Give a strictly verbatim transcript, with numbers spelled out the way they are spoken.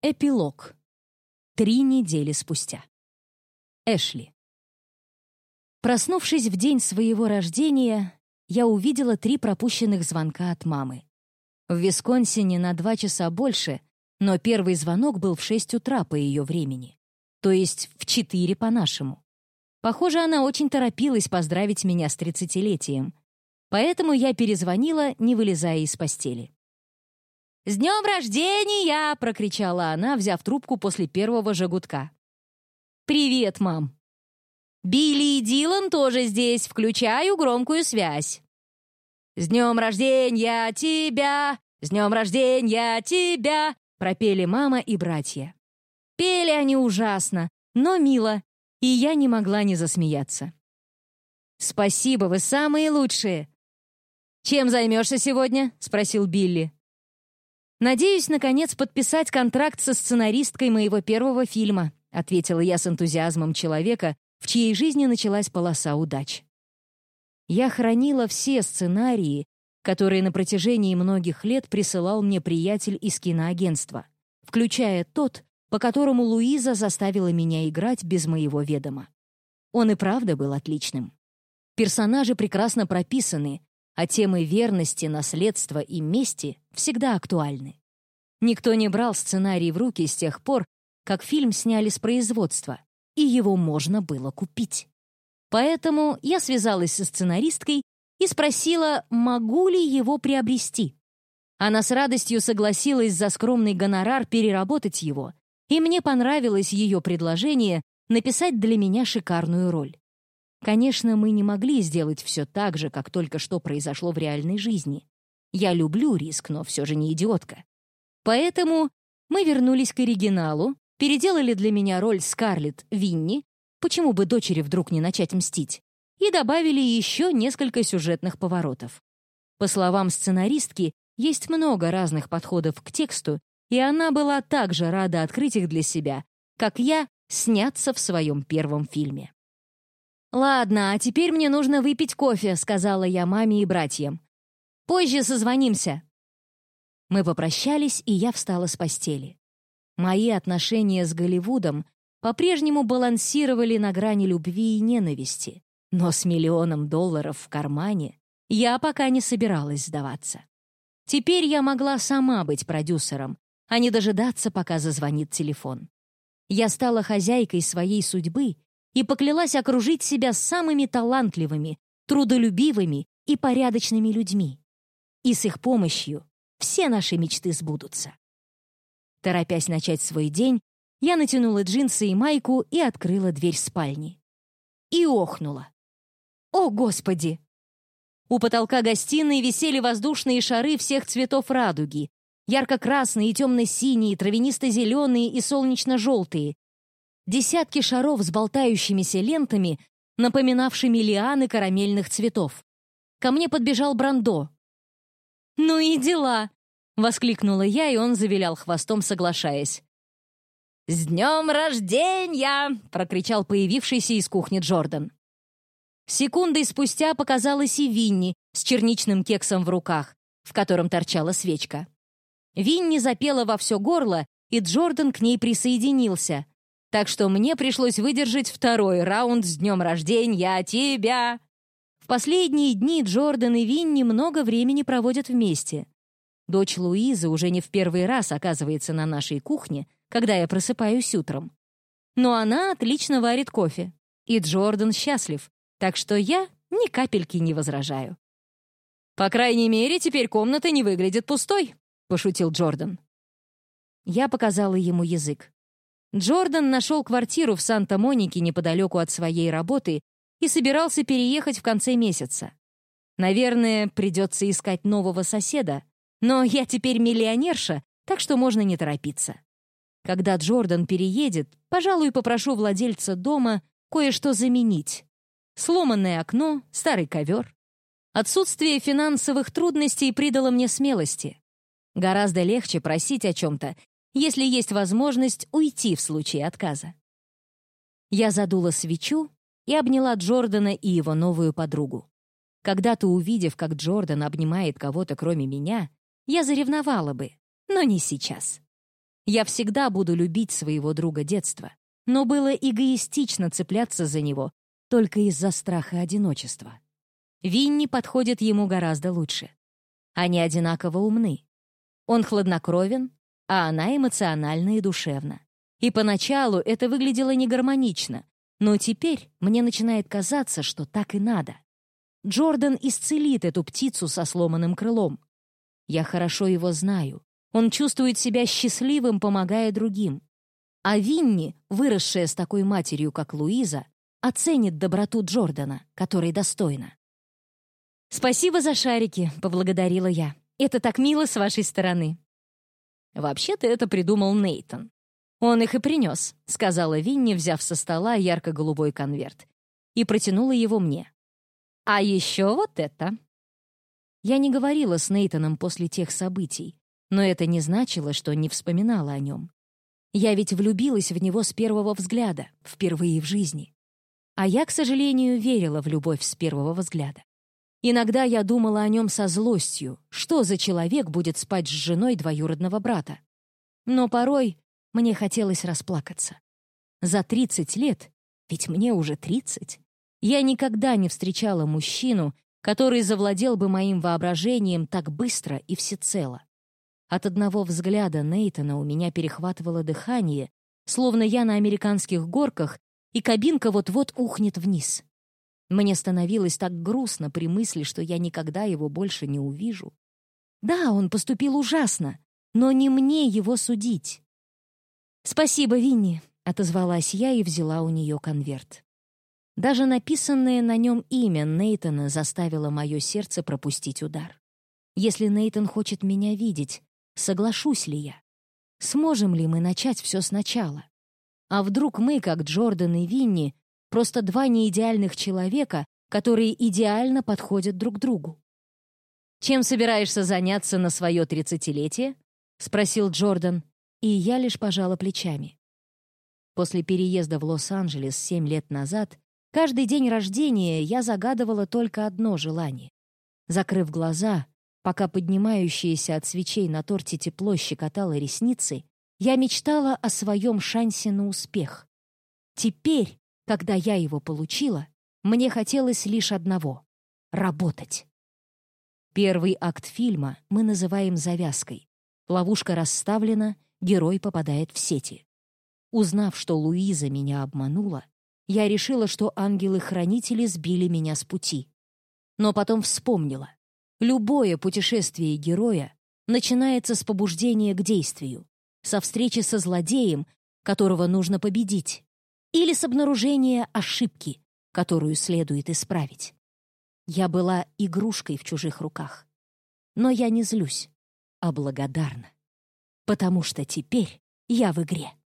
Эпилог. Три недели спустя. Эшли. Проснувшись в день своего рождения, я увидела три пропущенных звонка от мамы. В Висконсине на два часа больше, но первый звонок был в шесть утра по ее времени, то есть в четыре по нашему. Похоже, она очень торопилась поздравить меня с тридцатилетием, поэтому я перезвонила, не вылезая из постели. «С днем рождения!» — прокричала она, взяв трубку после первого же гудка. «Привет, мам!» «Билли и Дилан тоже здесь, включаю громкую связь!» «С днем рождения тебя! С днем рождения тебя!» — пропели мама и братья. Пели они ужасно, но мило, и я не могла не засмеяться. «Спасибо, вы самые лучшие!» «Чем займешься сегодня?» — спросил Билли. «Надеюсь, наконец, подписать контракт со сценаристкой моего первого фильма», ответила я с энтузиазмом человека, в чьей жизни началась полоса удач. Я хранила все сценарии, которые на протяжении многих лет присылал мне приятель из киноагентства, включая тот, по которому Луиза заставила меня играть без моего ведома. Он и правда был отличным. Персонажи прекрасно прописаны, а темы верности, наследства и мести всегда актуальны. Никто не брал сценарий в руки с тех пор, как фильм сняли с производства, и его можно было купить. Поэтому я связалась со сценаристкой и спросила, могу ли его приобрести. Она с радостью согласилась за скромный гонорар переработать его, и мне понравилось ее предложение написать для меня шикарную роль. Конечно, мы не могли сделать все так же, как только что произошло в реальной жизни. Я люблю риск, но все же не идиотка. Поэтому мы вернулись к оригиналу, переделали для меня роль Скарлетт Винни, почему бы дочери вдруг не начать мстить, и добавили еще несколько сюжетных поворотов. По словам сценаристки, есть много разных подходов к тексту, и она была так же рада открыть их для себя, как я сняться в своем первом фильме. «Ладно, а теперь мне нужно выпить кофе», — сказала я маме и братьям. «Позже созвонимся». Мы попрощались, и я встала с постели. Мои отношения с Голливудом по-прежнему балансировали на грани любви и ненависти, но с миллионом долларов в кармане я пока не собиралась сдаваться. Теперь я могла сама быть продюсером, а не дожидаться, пока зазвонит телефон. Я стала хозяйкой своей судьбы и поклялась окружить себя самыми талантливыми, трудолюбивыми и порядочными людьми. И с их помощью все наши мечты сбудутся. Торопясь начать свой день, я натянула джинсы и майку и открыла дверь спальни. И охнула. О, Господи! У потолка гостиной висели воздушные шары всех цветов радуги. Ярко-красные, темно-синие, травянисто-зеленые и солнечно-желтые. Десятки шаров с болтающимися лентами, напоминавшими лианы карамельных цветов. Ко мне подбежал Брандо. «Ну и дела!» — воскликнула я, и он завилял хвостом, соглашаясь. «С днем рождения!» — прокричал появившийся из кухни Джордан. Секундой спустя показалась и Винни с черничным кексом в руках, в котором торчала свечка. Винни запела во все горло, и Джордан к ней присоединился, так что мне пришлось выдержать второй раунд «С днем рождения тебя!». В последние дни Джордан и Винни много времени проводят вместе. Дочь Луизы уже не в первый раз оказывается на нашей кухне, когда я просыпаюсь утром. Но она отлично варит кофе, и Джордан счастлив, так что я ни капельки не возражаю. «По крайней мере, теперь комната не выглядит пустой», — пошутил Джордан. Я показала ему язык. Джордан нашел квартиру в Санта-Монике неподалеку от своей работы и собирался переехать в конце месяца. Наверное, придется искать нового соседа, но я теперь миллионерша, так что можно не торопиться. Когда Джордан переедет, пожалуй, попрошу владельца дома кое-что заменить. Сломанное окно, старый ковер. Отсутствие финансовых трудностей придало мне смелости. Гораздо легче просить о чем-то, если есть возможность уйти в случае отказа. Я задула свечу и обняла Джордана и его новую подругу. Когда-то, увидев, как Джордан обнимает кого-то кроме меня, я заревновала бы, но не сейчас. Я всегда буду любить своего друга детства, но было эгоистично цепляться за него только из-за страха одиночества. Винни подходит ему гораздо лучше. Они одинаково умны. Он хладнокровен, а она эмоциональна и душевна. И поначалу это выглядело негармонично, но теперь мне начинает казаться, что так и надо. Джордан исцелит эту птицу со сломанным крылом. Я хорошо его знаю. Он чувствует себя счастливым, помогая другим. А Винни, выросшая с такой матерью, как Луиза, оценит доброту Джордана, которой достойна. «Спасибо за шарики», — поблагодарила я. «Это так мило с вашей стороны». «Вообще-то это придумал Нейтан. Он их и принес», — сказала Винни, взяв со стола ярко-голубой конверт, и протянула его мне. «А еще вот это». Я не говорила с Нейтаном после тех событий, но это не значило, что не вспоминала о нем. Я ведь влюбилась в него с первого взгляда, впервые в жизни. А я, к сожалению, верила в любовь с первого взгляда. Иногда я думала о нем со злостью, что за человек будет спать с женой двоюродного брата. Но порой мне хотелось расплакаться. За тридцать лет, ведь мне уже тридцать, я никогда не встречала мужчину, который завладел бы моим воображением так быстро и всецело. От одного взгляда Нейтана у меня перехватывало дыхание, словно я на американских горках, и кабинка вот-вот ухнет вниз. Мне становилось так грустно при мысли, что я никогда его больше не увижу. Да, он поступил ужасно, но не мне его судить. «Спасибо, Винни», — отозвалась я и взяла у нее конверт. Даже написанное на нем имя Нейтана заставило мое сердце пропустить удар. Если Нейтан хочет меня видеть, соглашусь ли я? Сможем ли мы начать все сначала? А вдруг мы, как Джордан и Винни, просто два неидеальных человека, которые идеально подходят друг другу? «Чем собираешься заняться на свое тридцатилетие?» — спросил Джордан, и я лишь пожала плечами. После переезда в Лос-Анджелес семь лет назад каждый день рождения я загадывала только одно желание. Закрыв глаза, пока поднимающееся от свечей на торте тепло щекотало ресницы, я мечтала о своем шансе на успех. Теперь, когда я его получила, мне хотелось лишь одного — работать. Первый акт фильма мы называем завязкой. Ловушка расставлена, герой попадает в сети. Узнав, что Луиза меня обманула, я решила, что ангелы-хранители сбили меня с пути. Но потом вспомнила. Любое путешествие героя начинается с побуждения к действию, со встречи со злодеем, которого нужно победить, или с обнаружения ошибки, которую следует исправить. Я была игрушкой в чужих руках. Но я не злюсь, а благодарна. Потому что теперь я в игре.